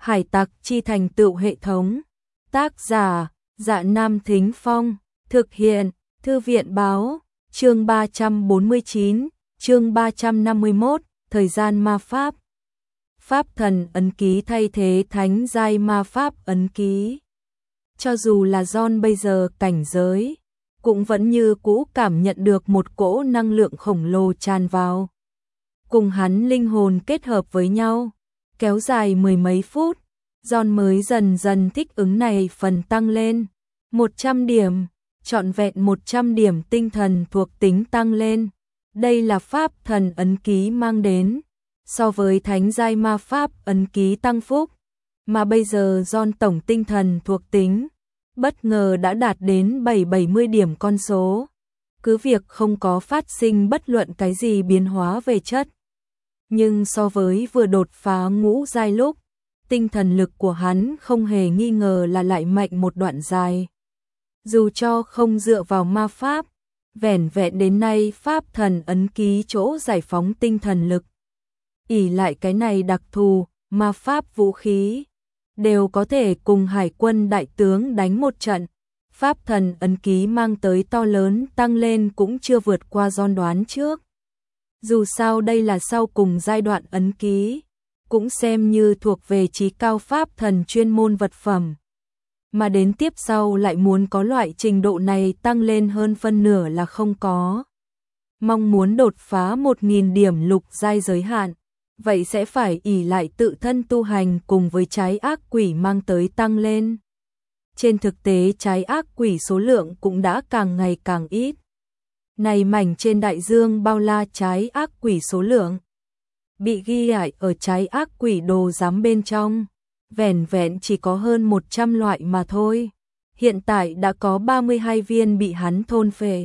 Hải tặc chi thành tựu hệ thống. Tác giả, Dạ Nam Thính Phong. Thực hiện, Thư viện báo. Chương 349, chương 351, thời gian ma pháp. Pháp thần ấn ký thay thế thánh giai ma pháp ấn ký. Cho dù là John bây giờ cảnh giới, cũng vẫn như cũ cảm nhận được một cỗ năng lượng khổng lồ tràn vào. Cùng hắn linh hồn kết hợp với nhau, kéo dài mười mấy phút, John mới dần dần thích ứng này phần tăng lên. 100 điểm, trọn vẹn 100 điểm tinh thần thuộc tính tăng lên. Đây là pháp thần ấn ký mang đến, so với thánh giai ma pháp ấn ký tăng phúc, mà bây giờ John tổng tinh thần thuộc tính bất ngờ đã đạt đến 770 điểm con số. Cứ việc không có phát sinh bất luận cái gì biến hóa về chất, nhưng so với vừa đột phá ngũ giai lúc, tinh thần lực của hắn không hề nghi ngờ là lại mạnh một đoạn dài. Dù cho không dựa vào ma pháp, vẻn vẹn đến nay pháp thần ấn ký chỗ giải phóng tinh thần lực, ỷ lại cái này đặc thù, ma pháp vũ khí, đều có thể cùng hải quân đại tướng đánh một trận. Pháp thần ấn ký mang tới to lớn tăng lên cũng chưa vượt qua John đoán trước. Dù sao đây là sau cùng giai đoạn ấn ký, cũng xem như thuộc về chí cao pháp thần chuyên môn vật phẩm. Mà đến tiếp sau lại muốn có loại trình độ này tăng lên hơn phân nửa là không có. Mong muốn đột phá 1000 điểm lục giai giới hạn, vậy sẽ phải ỷ lại tự thân tu hành cùng với trái ác quỷ mang tới tăng lên. Trên thực tế trái ác quỷ số lượng cũng đã càng ngày càng ít. Này mảnh trên đại dương bao la trái ác quỷ số lượng bị ghi lại ở trái ác quỷ đồ giám bên trong, vẻn vẹn chỉ có hơn 100 loại mà thôi. Hiện tại đã có 32 viên bị hắn thôn phệ.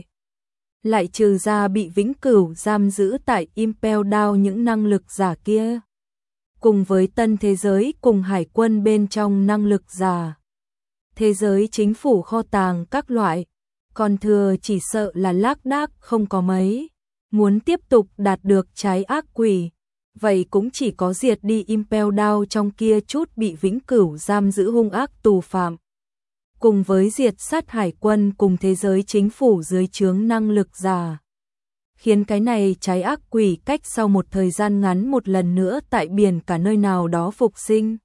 Lại trừ ra bị vĩnh cửu giam giữ tại Impel Down những năng lực giả kia. Cùng với tân thế giới cùng hải quân bên trong năng lực giả. Thế giới chính phủ kho tàng các loại, còn thừa chỉ sợ là lác đác không có mấy. Muốn tiếp tục đạt được trái ác quỷ, vậy cũng chỉ có diệt đi Impel Down trong kia chút bị vĩnh cửu giam giữ hung ác tù phạm. Cùng với diệt sát hải quân cùng thế giới chính phủ dưới trướng năng lực giả. Khiến cái này trái ác quỷ cách sau một thời gian ngắn một lần nữa tại biển cả nơi nào đó phục sinh.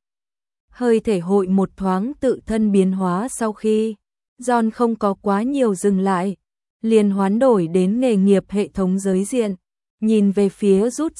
Hơi thể hội một thoáng tự thân biến hóa sau khi John không có quá nhiều dừng lại, liền hoán đổi đến nghề nghiệp hệ thống giới diện, nhìn về phía rút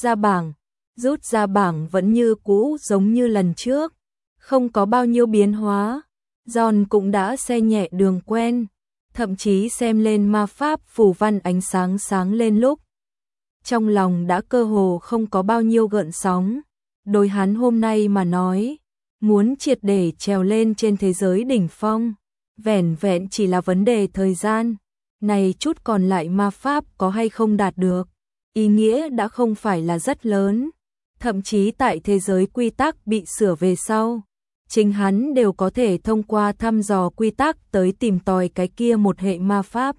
ra bảng vẫn như cũ giống như lần trước, không có bao nhiêu biến hóa. John cũng đã xe nhẹ đường quen, thậm chí xem lên ma pháp phù văn ánh sáng sáng lên lúc. Trong lòng đã cơ hồ không có bao nhiêu gợn sóng. Đối hắn hôm nay mà nói, muốn triệt để trèo lên trên thế giới đỉnh phong, vẻn vẹn chỉ là vấn đề thời gian. Này chút còn lại ma pháp có hay không đạt được, ý nghĩa đã không phải là rất lớn. Thậm chí tại thế giới quy tắc bị sửa về sau, chính hắn đều có thể thông qua thăm dò quy tắc tới tìm tòi cái kia một hệ ma pháp,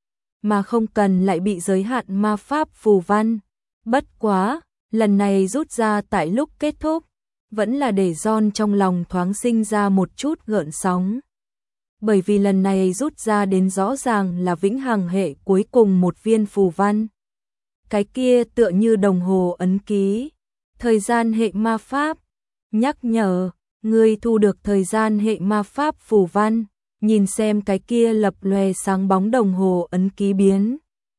mà không cần lại bị giới hạn ma pháp phù văn. Bất quá, lần này rút ra tại lúc kết thúc, vẫn là để John trong lòng thoáng sinh ra một chút gợn sóng. Bởi vì lần này rút ra đến rõ ràng là vĩnh hằng hệ cuối cùng một viên phù văn. Cái kia tựa như đồng hồ ấn ký, thời gian hệ ma pháp, nhắc nhở. Ngươi thu được thời gian hệ ma pháp phù văn, nhìn xem cái kia lập lòe sáng bóng đồng hồ ấn ký biến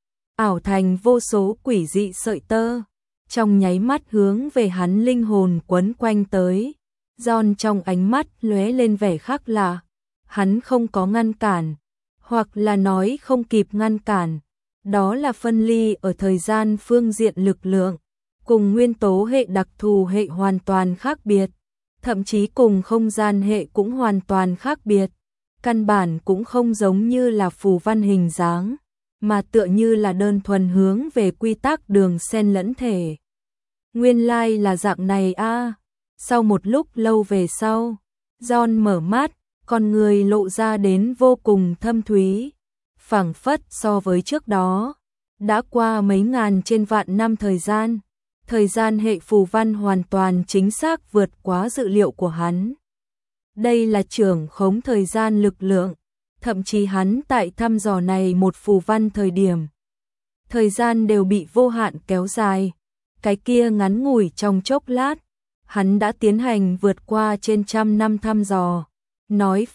ảo thành vô số quỷ dị sợi tơ, trong nháy mắt hướng về hắn linh hồn quấn quanh tới. John trong ánh mắt lóe lên vẻ khác lạ, hắn không có ngăn cản, hoặc là nói không kịp ngăn cản, đó là phân ly ở thời gian phương diện lực lượng, cùng nguyên tố hệ đặc thù hệ hoàn toàn khác biệt. Thậm chí cùng không gian hệ cũng hoàn toàn khác biệt, căn bản cũng không giống như là phù văn hình dáng, mà tựa như là đơn thuần hướng về quy tắc đường xen lẫn thể. Nguyên lai là dạng này a. Sau một lúc lâu về sau, John mở mắt, con người lộ ra đến vô cùng thâm thúy, phảng phất so với trước đó đã qua mấy ngàn trên vạn năm thời gian. Thời gian hệ phù văn hoàn toàn chính xác vượt quá dự liệu của hắn. Đây là trưởng khống thời gian lực lượng, thậm chí hắn tại thăm dò này một phù văn thời điểm. Thời gian đều bị vô hạn kéo dài, cái kia ngắn ngủi trong chốc lát, hắn đã tiến hành vượt qua trên 100 năm thăm dò. Nói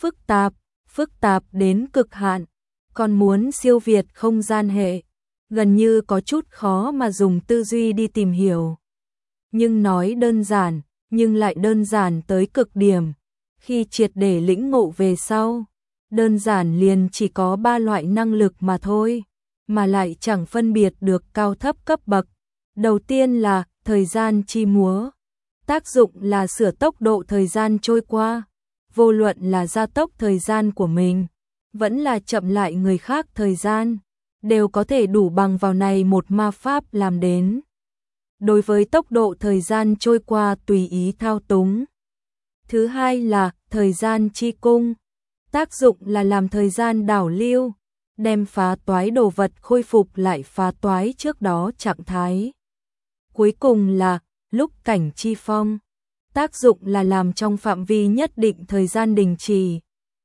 phức tạp đến cực hạn, còn muốn siêu việt không gian hệ, gần như có chút khó mà dùng tư duy đi tìm hiểu. Nhưng nói đơn giản, nhưng lại đơn giản tới cực điểm. Khi triệt để lĩnh ngộ về sau, đơn giản liền chỉ có 3 loại năng lực mà thôi, mà lại chẳng phân biệt được cao thấp cấp bậc. Đầu tiên là thời gian chi múa, tác dụng là sửa tốc độ thời gian trôi qua, vô luận là gia tốc thời gian của mình, vẫn là chậm lại người khác thời gian, đều có thể đủ bằng vào này một ma pháp làm đến. Đối với tốc độ thời gian trôi qua tùy ý thao túng. Thứ hai là thời gian chi cung, tác dụng là làm thời gian đảo lưu, đem phá toái đồ vật khôi phục lại phá toái trước đó trạng thái. Cuối cùng là lúc cảnh chi phong, tác dụng là làm trong phạm vi nhất định thời gian đình chỉ.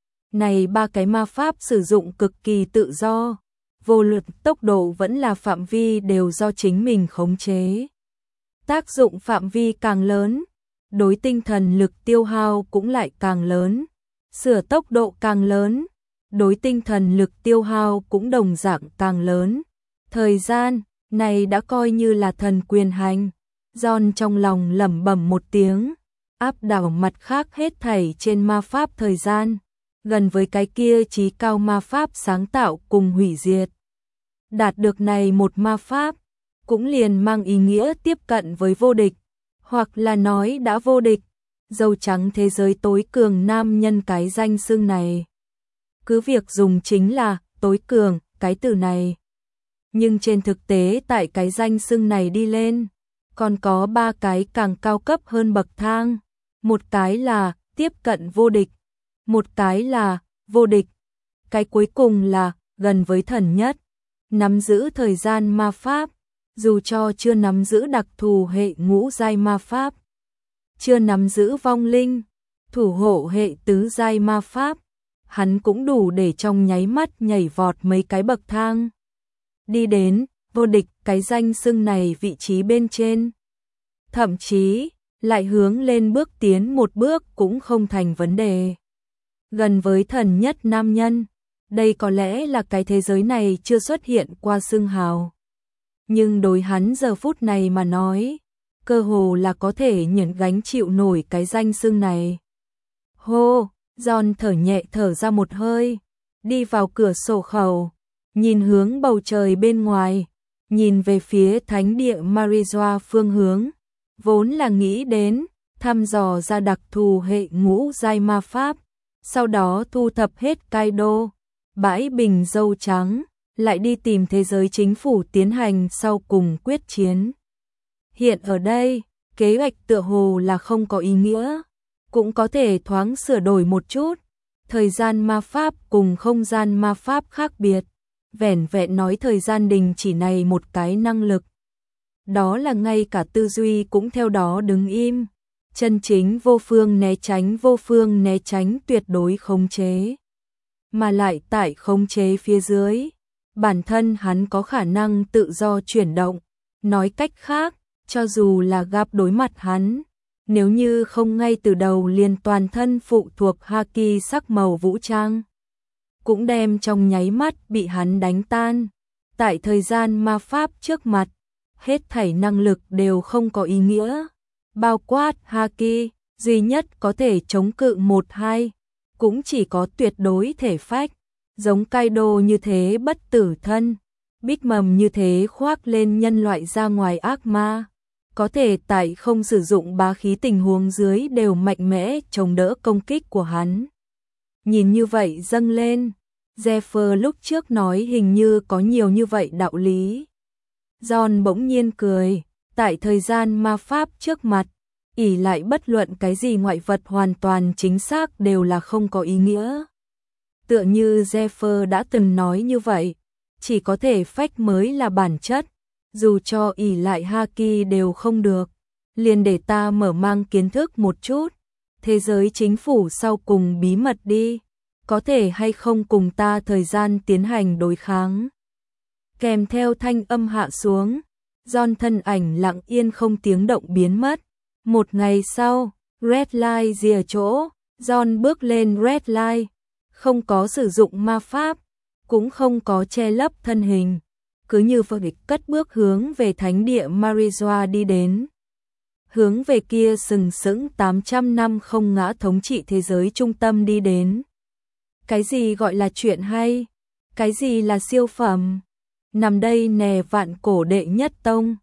Này 3 cái ma pháp sử dụng cực kỳ tự do, vô luận tốc độ vẫn là phạm vi đều do chính mình khống chế. Tác dụng phạm vi càng lớn, đối tinh thần lực tiêu hao cũng lại càng lớn, sửa tốc độ càng lớn, đối tinh thần lực tiêu hao cũng đồng dạng càng lớn. Thời gian này đã coi như là thần quyền hành. John trong lòng lẩm bẩm một tiếng, áp đảo mặt khác hết thảy trên ma pháp thời gian, gần với cái kia chí cao ma pháp sáng tạo cùng hủy diệt. Đạt được này một ma pháp, cũng liền mang ý nghĩa tiếp cận với vô địch, hoặc là nói đã vô địch, dâu trắng thế giới tối cường nam nhân cái danh xưng này. Cứ việc dùng chính là tối cường cái từ này. Nhưng trên thực tế tại cái danh xưng này đi lên, còn có 3 cái càng cao cấp hơn bậc thang. Một cái là tiếp cận vô địch, một cái là vô địch, cái cuối cùng là gần với thần nhất, nắm giữ thời gian ma pháp, dù cho chưa nắm giữ đặc thù hệ ngũ giai ma pháp, chưa nắm giữ vong linh, thủ hộ hệ tứ giai ma pháp, hắn cũng đủ để trong nháy mắt nhảy vọt mấy cái bậc thang, đi đến vô địch cái danh xưng này vị trí bên trên. Thậm chí, lại hướng lên bước tiến một bước cũng không thành vấn đề. Gần với thần nhất nam nhân, đây có lẽ là cái thế giới này chưa xuất hiện qua xưng hào. Nhưng đối hắn giờ phút này mà nói, cơ hồ là có thể nhận gánh chịu nổi cái danh xưng này. Hô, John thở nhẹ thở ra một hơi, đi vào cửa sổ khẩu, nhìn hướng bầu trời bên ngoài, nhìn về phía thánh địa Marijoa phương hướng, vốn là nghĩ đến thăm dò ra đặc thù hệ ngũ giai ma pháp, sau đó thu thập hết Kaido, bãi bình dâu trắng, lại đi tìm thế giới chính phủ tiến hành sau cùng quyết chiến. Hiện ở đây, kế hoạch tựa hồ là không có ý nghĩa, cũng có thể thoáng sửa đổi một chút. Thời gian ma pháp cùng không gian ma pháp khác biệt, vẻn vẹn nói thời gian đình chỉ này một cái năng lực. Đó là ngay cả tư duy cũng theo đó đứng im, chân chính vô phương né tránh tuyệt đối khống chế. Mà lại tại khống chế phía dưới, bản thân hắn có khả năng tự do chuyển động, nói cách khác, cho dù là gặp đối mặt hắn, nếu như không ngay từ đầu liền toàn thân phụ thuộc haki sắc màu vũ trang, cũng đem trong nháy mắt bị hắn đánh tan. Tại thời gian ma pháp trước mặt, hết thảy năng lực đều không có ý nghĩa, bao quát haki, duy nhất có thể chống cự 1-2, cũng chỉ có tuyệt đối thể phách, giống Kaido như thế bất tử thân, Big Mom như thế khoác lên nhân loại ra ngoài ác ma, có thể tại không sử dụng bá khí tình huống dưới đều mạnh mẽ chống đỡ công kích của hắn. Nhìn như vậy dâng lên, Zephyr lúc trước nói hình như có nhiều như vậy đạo lý. John bỗng nhiên cười, tại thời gian ma pháp trước mặt, ỷ lại bất luận cái gì ngoại vật hoàn toàn chính xác đều là không có ý nghĩa. Tựa như Zephyr đã từng nói như vậy, chỉ có thể phách mới là bản chất, dù cho ỷ lại Haki đều không được, liền để ta mở mang kiến thức một chút, thế giới chính phủ sau cùng bí mật đi, có thể hay không cùng ta thời gian tiến hành đối kháng. Kèm theo thanh âm hạ xuống, John thân ảnh lặng yên không tiếng động biến mất. Một ngày sau, Red Light rìa chỗ, John bước lên Red Light, không có sử dụng ma pháp, cũng không có che lấp thân hình, cứ như vậy cất bước hướng về thánh địa Marijoa đi đến. Hướng về kia sừng sững 800 năm không ngã thống trị thế giới trung tâm đi đến. Cái gì gọi là chuyện hay? Cái gì là siêu phẩm? Nằm đây nè vạn cổ đệ nhất tông.